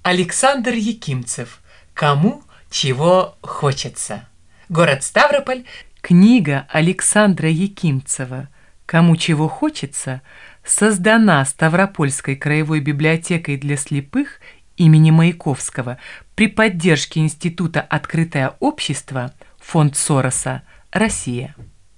Александр Якимцев. Кому чего хочется. Город Ставрополь. Книга Александра Якимцева «Кому чего хочется» создана Ставропольской краевой библиотекой для слепых имени Маяковского при поддержке Института «Открытое общество», Фонд Сороса, Россия.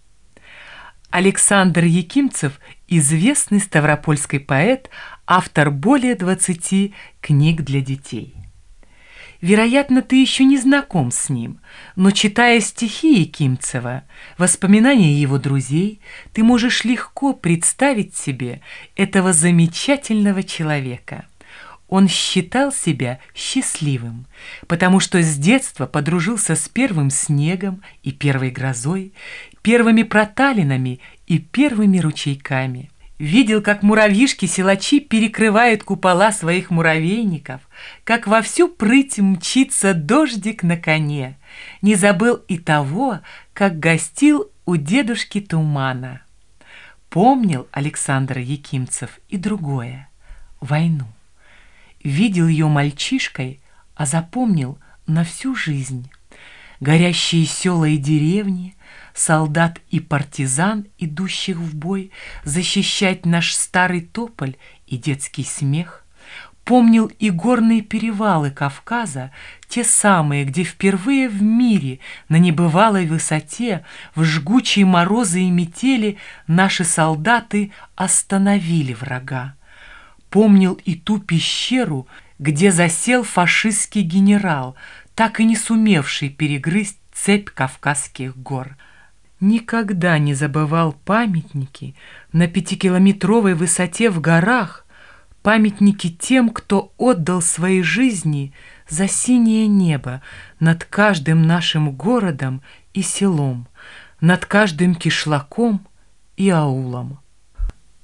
Александр Якимцев – известный ставропольский поэт, автор более 20 книг для детей. Вероятно, ты еще не знаком с ним, но, читая стихи Якимцева, воспоминания его друзей, ты можешь легко представить себе этого замечательного человека. Он считал себя счастливым, потому что с детства подружился с первым снегом и первой грозой, первыми проталинами и первыми ручейками. Видел, как муравьишки-силачи перекрывают купола своих муравейников, как во всю прыть мчится дождик на коне. Не забыл и того, как гостил у дедушки Тумана. Помнил Александр Якимцев и другое – войну. Видел ее мальчишкой, а запомнил на всю жизнь. Горящие села и деревни, солдат и партизан, идущих в бой, защищать наш старый тополь и детский смех. Помнил и горные перевалы Кавказа, те самые, где впервые в мире на небывалой высоте в жгучие морозы и метели наши солдаты остановили врага. Помнил и ту пещеру, где засел фашистский генерал, так и не сумевший перегрызть цепь Кавказских гор. Никогда не забывал памятники на 5-километровой высоте в горах, памятники тем, кто отдал свои жизни за синее небо над каждым нашим городом и селом, над каждым кишлаком и аулом.